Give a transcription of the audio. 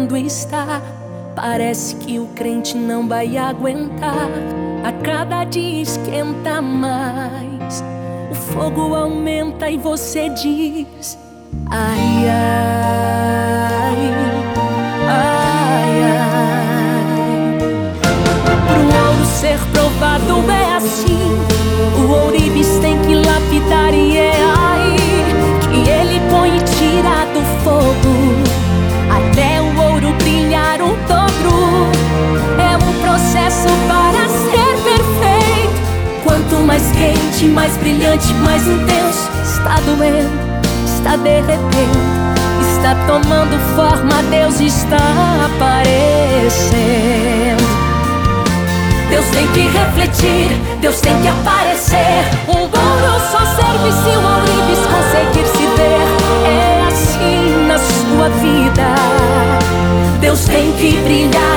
quando está, parece que o crente não vai aguentar. A cada dia esquenta mais, o fogo aumenta e você diz: ai, ai, ai, ai. Pro ouro ser provado é assim, o ourives tem que lapidar e é aí que ele põe e tira do fogo, até o ouro brilhar o dobro. É um processo para ser perfeito. Quanto mais quente, mais brilhante, mais intenso, está doendo, está derretendo, está tomando forma, Deus está aparecendo. Deus tem que refletir, Deus tem que aparecer. Um ouro só serve se o ourives conseguir se ver. É assim na sua vida. Deus tem que brilhar